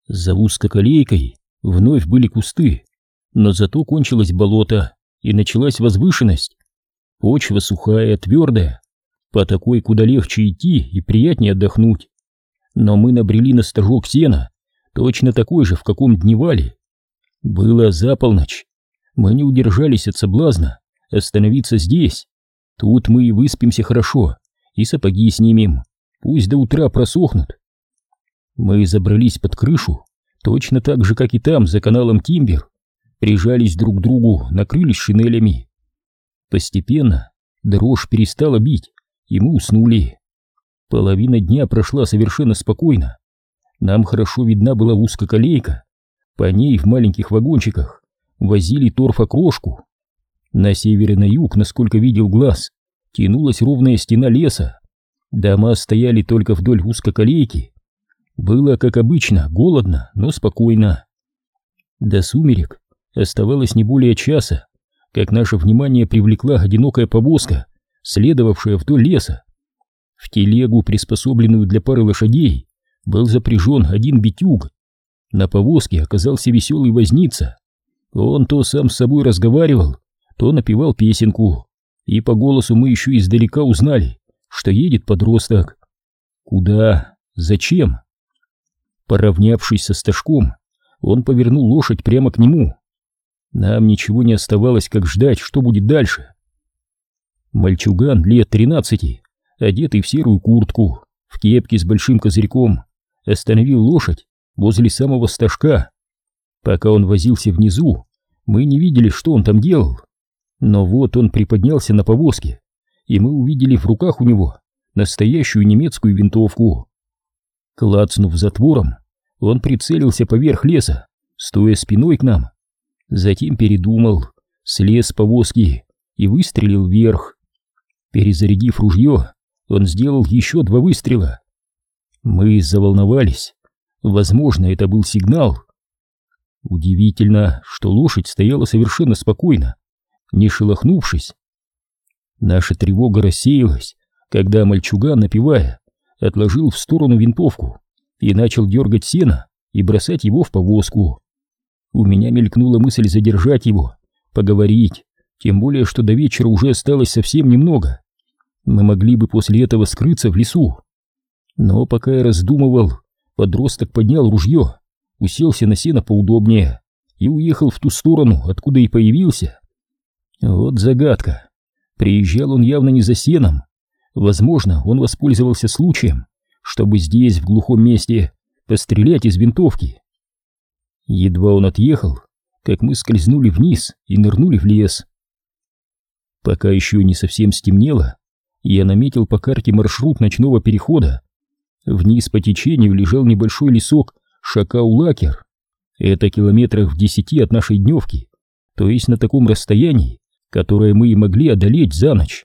За узкоколейкой вновь были кусты, но зато кончилось болото и началась возвышенность. Почва сухая, твердая, по такой куда легче идти и приятнее отдохнуть. Но мы набрели на стожок сена, точно такой же, в каком дневали. Было за полночь. Мы не удержались от соблазна остановиться здесь. Тут мы и выспимся хорошо, и сапоги снимем, пусть до утра просохнут. Мы забрались под крышу, точно так же, как и там, за каналом Тимбер, прижались друг к другу, накрылись шинелями. Постепенно дрожь перестала бить, и мы уснули. Половина дня прошла совершенно спокойно. Нам хорошо видна была узкоколейка, по ней в маленьких вагончиках возили торфокрошку. На север и на юг, насколько видел глаз, тянулась ровная стена леса. Дома стояли только вдоль узкоколейки. Было, как обычно, голодно, но спокойно. До сумерек оставалось не более часа, как наше внимание привлекла одинокая повозка, следовавшая вдоль леса. В телегу, приспособленную для пары лошадей, был запряжен один битюг. На повозке оказался веселый возница. Он то сам с собой разговаривал, то напевал песенку, и по голосу мы еще издалека узнали, что едет подросток. Куда? Зачем? Поравнявшись со стажком, он повернул лошадь прямо к нему. Нам ничего не оставалось, как ждать, что будет дальше. Мальчуган лет 13, одетый в серую куртку, в кепке с большим козырьком, остановил лошадь возле самого стажка. Пока он возился внизу, мы не видели, что он там делал. Но вот он приподнялся на повозке, и мы увидели в руках у него настоящую немецкую винтовку. Клацнув затвором, он прицелился поверх леса, стоя спиной к нам. Затем передумал, слез с повозки и выстрелил вверх. Перезарядив ружье, он сделал еще 2 выстрела. Мы заволновались. Возможно, это был сигнал. Удивительно, что лошадь стояла совершенно спокойно, не шелохнувшись. Наша тревога рассеялась, когда мальчуган, напевая, отложил в сторону винтовку и начал дергать сено и бросать его в повозку. У меня мелькнула мысль задержать его, поговорить, тем более, что до вечера уже осталось совсем немного. Мы могли бы после этого скрыться в лесу. Но пока я раздумывал, подросток поднял ружье, уселся на сено поудобнее и уехал в ту сторону, откуда и появился. Вот загадка. Приезжал он явно не за сеном. Возможно, он воспользовался случаем, чтобы здесь, в глухом месте, пострелять из винтовки. Едва он отъехал, как мы скользнули вниз и нырнули в лес. Пока еще не совсем стемнело, я наметил по карте маршрут ночного перехода. Вниз по течению лежал небольшой лесок Шакаулакер. Это километрах в 10 от нашей дневки, то есть на таком расстоянии, которое мы и могли одолеть за ночь.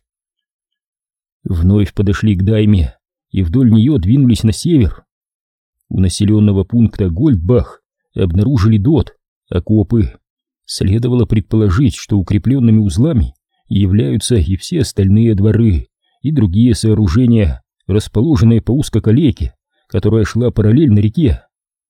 Вновь подошли к Дайме и вдоль нее двинулись на север. У населенного пункта Гольдбах обнаружили ДОТ, окопы. Следовало предположить, что укрепленными узлами являются и все остальные дворы и другие сооружения, расположенные по узкоколейке, которая шла параллельно реке.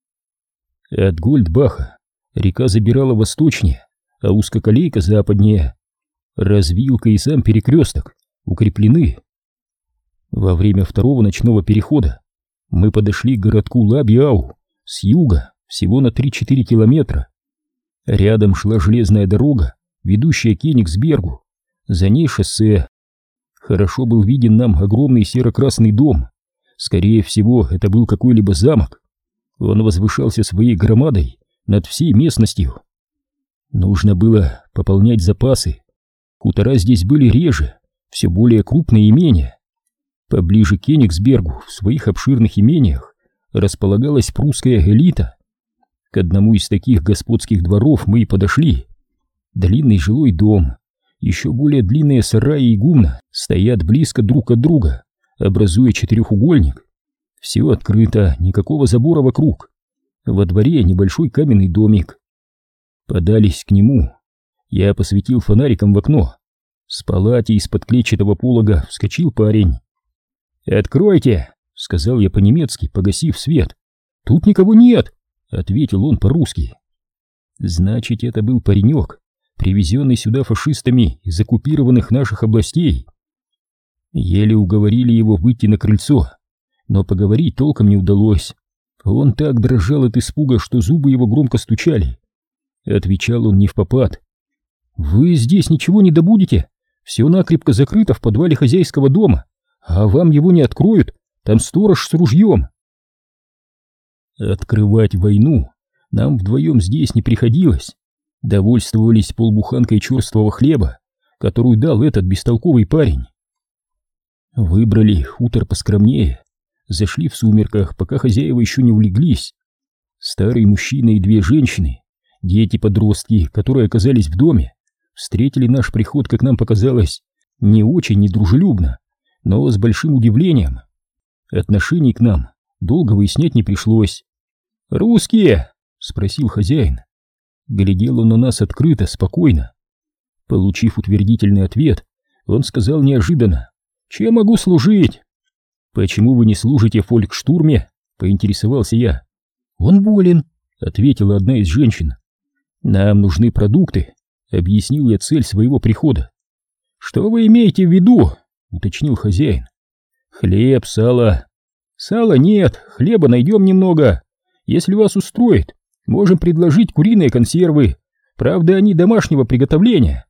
От Гольдбаха река забирала восточнее, а узкоколейка западнее. Развилка и сам перекресток укреплены. Во время второго ночного перехода мы подошли к городку Лабиау с юга всего на 3-4 километра. Рядом шла железная дорога, ведущая к Кенигсбергу, за ней шоссе. Хорошо был виден нам огромный серо-красный дом. Скорее всего, это был какой-либо замок. Он возвышался своей громадой над всей местностью. Нужно было пополнять запасы. Хутора здесь были реже, все более крупные имения. Поближе к Кенигсбергу в своих обширных имениях располагалась прусская элита. К одному из таких господских дворов мы и подошли. Длинный жилой дом, еще более длинные сараи и гумна стоят близко друг от друга, образуя четырехугольник. Все открыто, никакого забора вокруг. Во дворе небольшой каменный домик. Подались к нему. Я посветил фонариком в окно. С палати из-под клетчатого полога вскочил парень. «Откройте!» — сказал я по-немецки, погасив свет. «Тут никого нет!» — ответил он по-русски. Значит, это был паренек, привезенный сюда фашистами из оккупированных наших областей. Еле уговорили его выйти на крыльцо, но поговорить толком не удалось. Он так дрожал от испуга, что зубы его громко стучали. Отвечал он невпопад. «Вы здесь ничего не добудете? Все накрепко закрыто в подвале хозяйского дома, а вам его не откроют, там сторож с ружьем». Открывать войну нам вдвоем здесь не приходилось. Довольствовались полбуханкой черствого хлеба, которую дал этот бестолковый парень. Выбрали хутор поскромнее, зашли в сумерках, пока хозяева еще не улеглись. Старый мужчина и две женщины, дети-подростки, которые оказались в доме, встретили наш приход, как нам показалось, не очень недружелюбно, но с большим удивлением. Отношений к нам долго выяснять не пришлось. «Русские?» — спросил хозяин. Глядел он на нас открыто, спокойно. Получив утвердительный ответ, он сказал неожиданно: «Чем могу служить?» «Почему вы не служите в фолькштурме?» — поинтересовался я. «Он болен», — ответила одна из женщин. «Нам нужны продукты», — объяснил я цель своего прихода. «Что вы имеете в виду?» — уточнил хозяин. «Хлеб, сало». «Сала нет, хлеба найдем немного. Если вас устроит, можем предложить куриные консервы. Правда, они домашнего приготовления».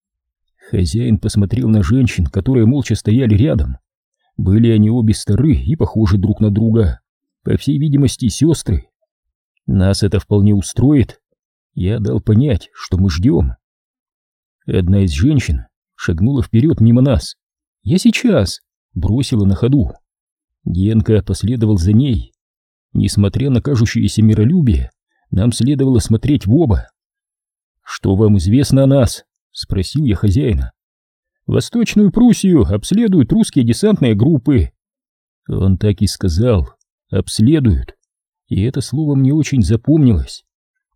Хозяин посмотрел на женщин, которые молча стояли рядом. Были они обе стары и похожи друг на друга. По всей видимости, сестры. Нас это вполне устроит. Я дал понять, что мы ждем. Одна из женщин шагнула вперед мимо нас. «Я сейчас!» — бросила на ходу. Генка последовал за ней. Несмотря на кажущееся миролюбие, нам следовало смотреть в оба. «Что вам известно о нас?» — спросил я хозяина. «Восточную Пруссию обследуют русские десантные группы». Он так и сказал: «обследуют». И это слово мне очень запомнилось.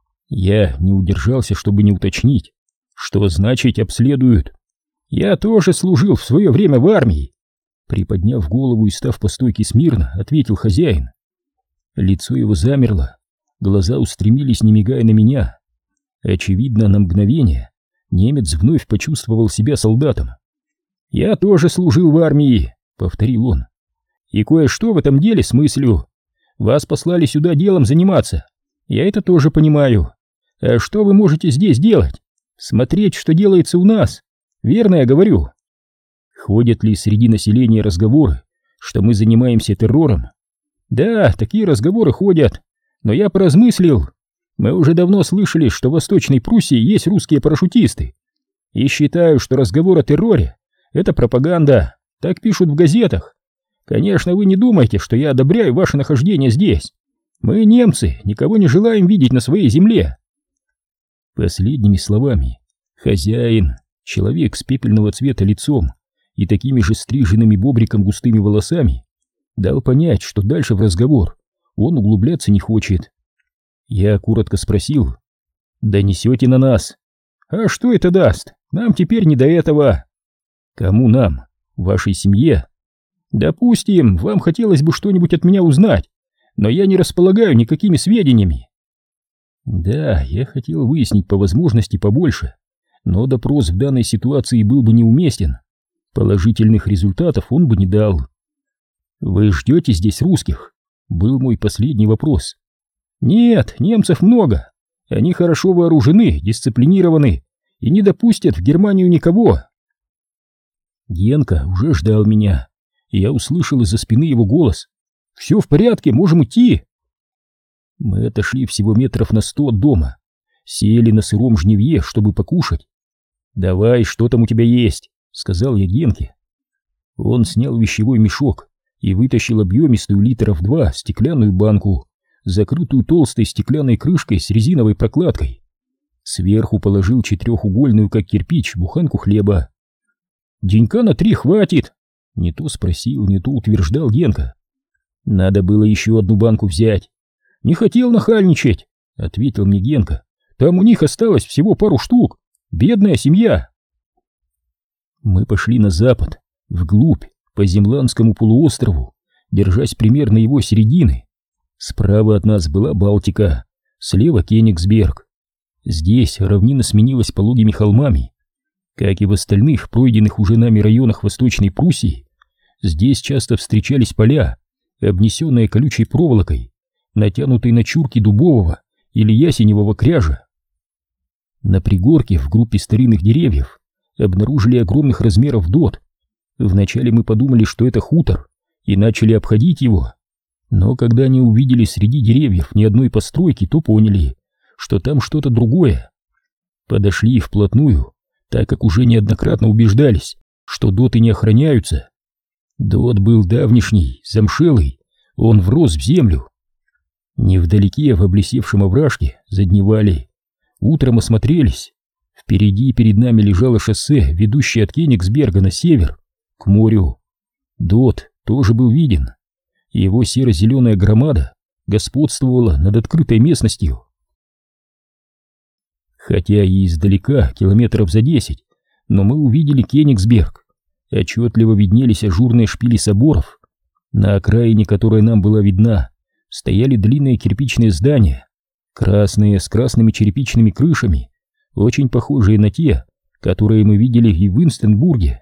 Я не удержался, чтобы не уточнить, что значит «обследуют». «Я тоже служил в свое время в армии», — приподняв голову и став по стойке смирно, ответил хозяин. Лицо его замерло, глаза устремились, не мигая, на меня. Очевидно, на мгновение немец вновь почувствовал себя солдатом. «Я тоже служил в армии», — повторил он. «И кое-что в этом деле смыслю. Вас послали сюда делом заниматься. Я это тоже понимаю. А что вы можете здесь делать? Смотреть, что делается у нас. Верно я говорю?» Ходят ли среди населения разговоры, что мы занимаемся террором? Да, такие разговоры ходят, но я поразмыслил. Мы уже давно слышали, что в Восточной Пруссии есть русские парашютисты. И считаю, что разговор о терроре — это пропаганда, так пишут в газетах. Конечно, вы не думайте, что я одобряю ваше нахождение здесь. Мы, немцы, никого не желаем видеть на своей земле». Последними словами хозяин, человек с пепельного цвета лицом и такими же стриженными бобриком густыми волосами, дал понять, что дальше в разговор он углубляться не хочет. Я коротко спросил: «Донесете на нас?» «А что это даст? Нам теперь не до этого». «Кому нам? Вашей семье?» «Допустим, вам хотелось бы что-нибудь от меня узнать, но я не располагаю никакими сведениями». Да, я хотел выяснить по возможности побольше, но допрос в данной ситуации был бы неуместен. Положительных результатов он бы не дал. «Вы ждете здесь русских?» — был мой последний вопрос. «Нет, немцев много. Они хорошо вооружены, дисциплинированы и не допустят в Германию никого». Генка уже ждал меня, и я услышал из-за спины его голос: «Все в порядке, можем идти». Мы отошли всего метров на 100 от дома, сели на сыром жнивье, чтобы покушать. «Давай, что там у тебя есть?» — сказал я Генке. Он снял вещевой мешок и вытащил объемистую литров 2 стеклянную банку, закрытую толстой стеклянной крышкой с резиновой прокладкой. Сверху положил четырехугольную, как кирпич, буханку хлеба. «Денька на 3 хватит», — не то спросил, не то утверждал Генка. «Надо было еще одну банку взять». «Не хотел нахальничать», — ответил мне Генка. «Там у них осталось всего пару штук. Бедная семья». Мы пошли на запад, вглубь, по Земландскому полуострову, держась примерно его середины. Справа от нас была Балтика, слева Кёнигсберг. Здесь равнина сменилась пологими холмами. Как и в остальных пройденных уже нами районах Восточной Пруссии, здесь часто встречались поля, обнесенные колючей проволокой, натянутой на чурки дубового или ясеневого кряжа. На пригорке в группе старинных деревьев обнаружили огромных размеров дот. Вначале мы подумали, что это хутор, и начали обходить его. Но когда не увидели среди деревьев ни одной постройки, то поняли, что там что-то другое. Подошли вплотную, так как уже неоднократно убеждались, что доты не охраняются. Дот был давнишний, замшелый, он врос в землю. Невдалеке, в облесевшем овражке, задневали. Утром осмотрелись. Впереди перед нами лежало шоссе, ведущее от Кёнигсберга на север, к морю. Дот тоже был виден. Его серо-зеленая громада господствовала над открытой местностью. Хотя и издалека, километров за 10, но мы увидели Кёнигсберг. Отчетливо виднелись ажурные шпили соборов. На окраине, которая нам была видна, стояли длинные кирпичные здания, красные, с красными черепичными крышами, очень похожие на те, которые мы видели и в Инстенбурге.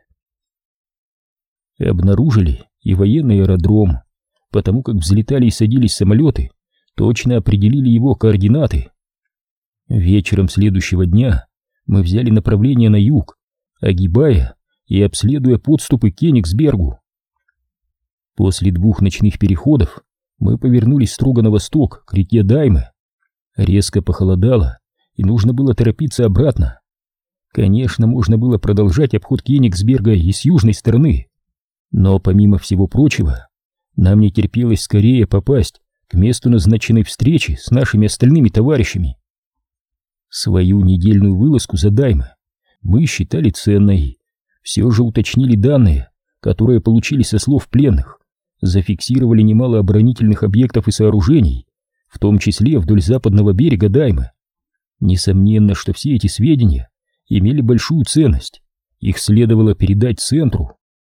Обнаружили и военный аэродром, потому как взлетали и садились самолеты, точно определили его координаты. Вечером следующего дня мы взяли направление на юг, огибая и обследуя подступы к Кёнигсбергу. После 2 ночных переходов мы повернулись строго на восток, к реке Дайме. Резко похолодало, и нужно было торопиться обратно. Конечно, можно было продолжать обход Кёнигсберга и с южной стороны, но помимо всего прочего, нам не терпелось скорее попасть к месту назначенной встречи с нашими остальными товарищами. Свою недельную вылазку за Дайме мы считали ценной, все же уточнили данные, которые получили со слов пленных, зафиксировали немало оборонительных объектов и сооружений, в том числе вдоль западного берега Даймы. Несомненно, что все эти сведения имели большую ценность, их следовало передать центру.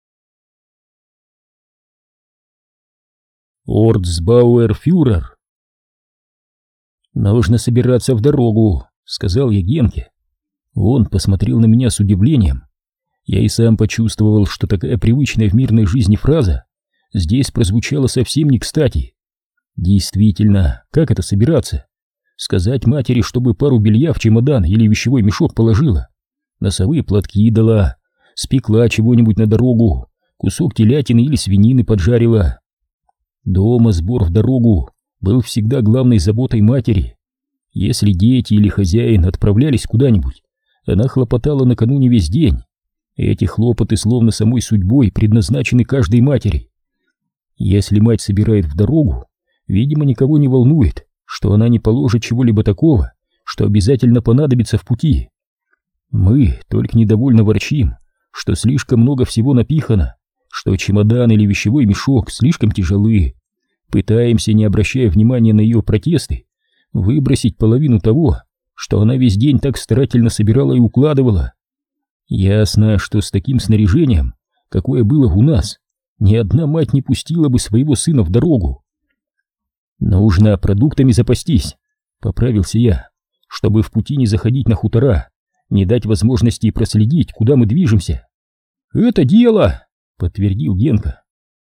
Ордсбауэрфюрер. «Нужно собираться в дорогу», — сказал я Генке. Он посмотрел на меня с удивлением. Я и сам почувствовал, что такая привычная в мирной жизни фраза здесь прозвучала совсем не кстати. Действительно, как это собираться? Сказать матери, чтобы пару белья в чемодан или вещевой мешок положила, носовые платки дала, спекла чего-нибудь на дорогу, кусок телятины или свинины поджарила. Дома сбор в дорогу был всегда главной заботой матери. Если дети или хозяин отправлялись куда-нибудь, она хлопотала накануне весь день. Эти хлопоты словно самой судьбой предназначены каждой матери. Если мать собирает в дорогу, видимо, никого не волнует, что она не положит чего-либо такого, что обязательно понадобится в пути. Мы только недовольно ворчим, что слишком много всего напихано, что чемодан или вещевой мешок слишком тяжелы. Пытаемся, не обращая внимания на ее протесты, выбросить половину того, что она весь день так старательно собирала и укладывала. Ясно, что с таким снаряжением, какое было у нас, ни одна мать не пустила бы своего сына в дорогу. «Нужно продуктами запастись», — поправился я, чтобы в пути не заходить на хутора, не дать возможности проследить, куда мы движемся. «Это дело», — подтвердил Генка.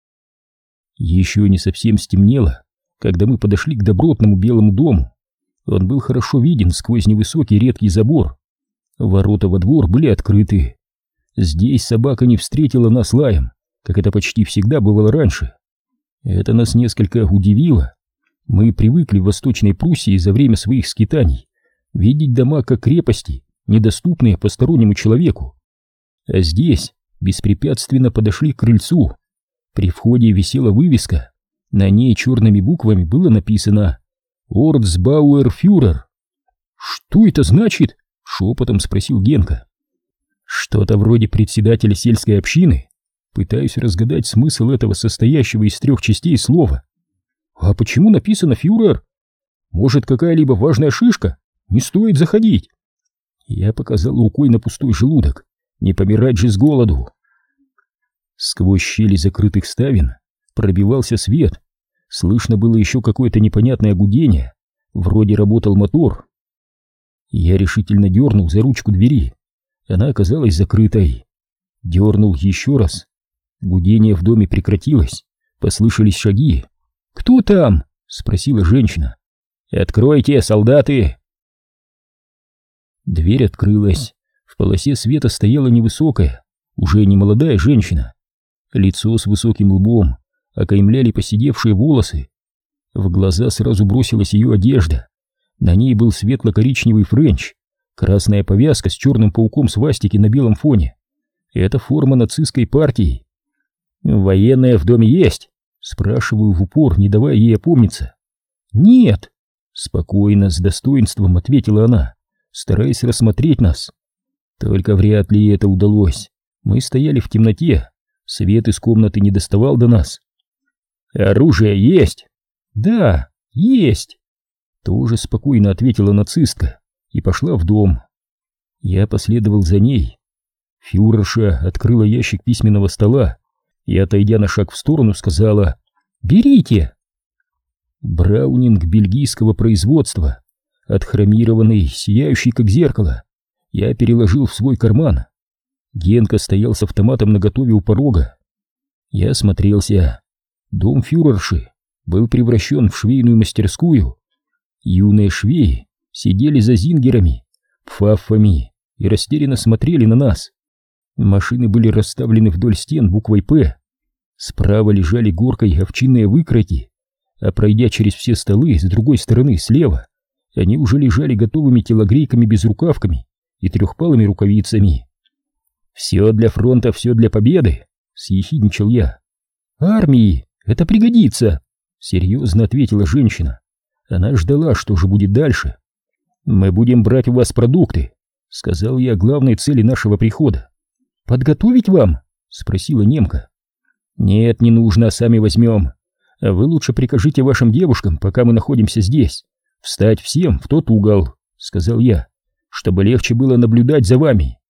Еще не совсем стемнело, когда мы подошли к добротному белому дому. Он был хорошо виден сквозь невысокий редкий забор. Ворота во двор были открыты. Здесь собака не встретила нас лаем, как это почти всегда бывало раньше. Это нас несколько удивило. Мы привыкли в Восточной Пруссии за время своих скитаний видеть дома как крепости, недоступные постороннему человеку. А здесь беспрепятственно подошли к крыльцу. При входе висела вывеска, на ней черными буквами было написано «Ордсбауэрфюрер». «Что это значит?» — шепотом спросил Генка. «Что-то вроде председателя сельской общины». Пытаюсь разгадать смысл этого состоящего из 3 частей слова. «А почему написано «фюрер»? Может, какая-либо важная шишка? Не стоит заходить». Я показал рукой на пустой желудок. Не помирать же с голоду. Сквозь щели закрытых ставен пробивался свет. Слышно было еще какое-то непонятное гудение. Вроде работал мотор. Я решительно дернул за ручку двери. Она оказалась закрытой. Дернул еще раз. Гудение в доме прекратилось. Послышались шаги. «Кто там?» — спросила женщина. «Откройте, солдаты!» Дверь открылась. В полосе света стояла невысокая, уже не молодая женщина. Лицо с высоким лбом окаймляли поседевшие волосы. В глаза сразу бросилась ее одежда. На ней был светло-коричневый френч, красная повязка с черным пауком свастики на белом фоне. Это форма нацистской партии. «Военная в доме есть?» — спрашиваю в упор, не давая ей опомниться. «Нет!» — спокойно, с достоинством ответила она, стараясь рассмотреть нас. Только вряд ли это удалось. Мы стояли в темноте, свет из комнаты не доставал до нас. «Оружие есть?» «Да, есть!» Тоже спокойно ответила нацистка и пошла в дом. Я последовал за ней. Фюрерша открыла ящик письменного стола и, отойдя на шаг в сторону, сказала: «Берите!» Браунинг бельгийского производства, отхромированный, сияющий как зеркало, я переложил в свой карман. Генка стоял с автоматом наготове у порога. Я осмотрелся. Дом фюрерши был превращен в швейную мастерскую. Юные швеи сидели за зингерами, пфаффами и растерянно смотрели на нас. Машины были расставлены вдоль стен буквой «П». Справа лежали горкой овчинные выкройки, а пройдя через все столы с другой стороны, слева, они уже лежали готовыми телогрейками-безрукавками и трехпалыми рукавицами. «Все для фронта, все для победы», — съехидничал я. «Армии это пригодится», — серьезно ответила женщина. Она ждала, что же будет дальше. «Мы будем брать у вас продукты», — сказал я о главной цели нашего прихода. «Подготовить вам?» — спросила немка. «Нет, не нужно, сами возьмем. А вы лучше прикажите вашим девушкам, пока мы находимся здесь, встать всем в тот угол», — сказал я, «чтобы легче было наблюдать за вами».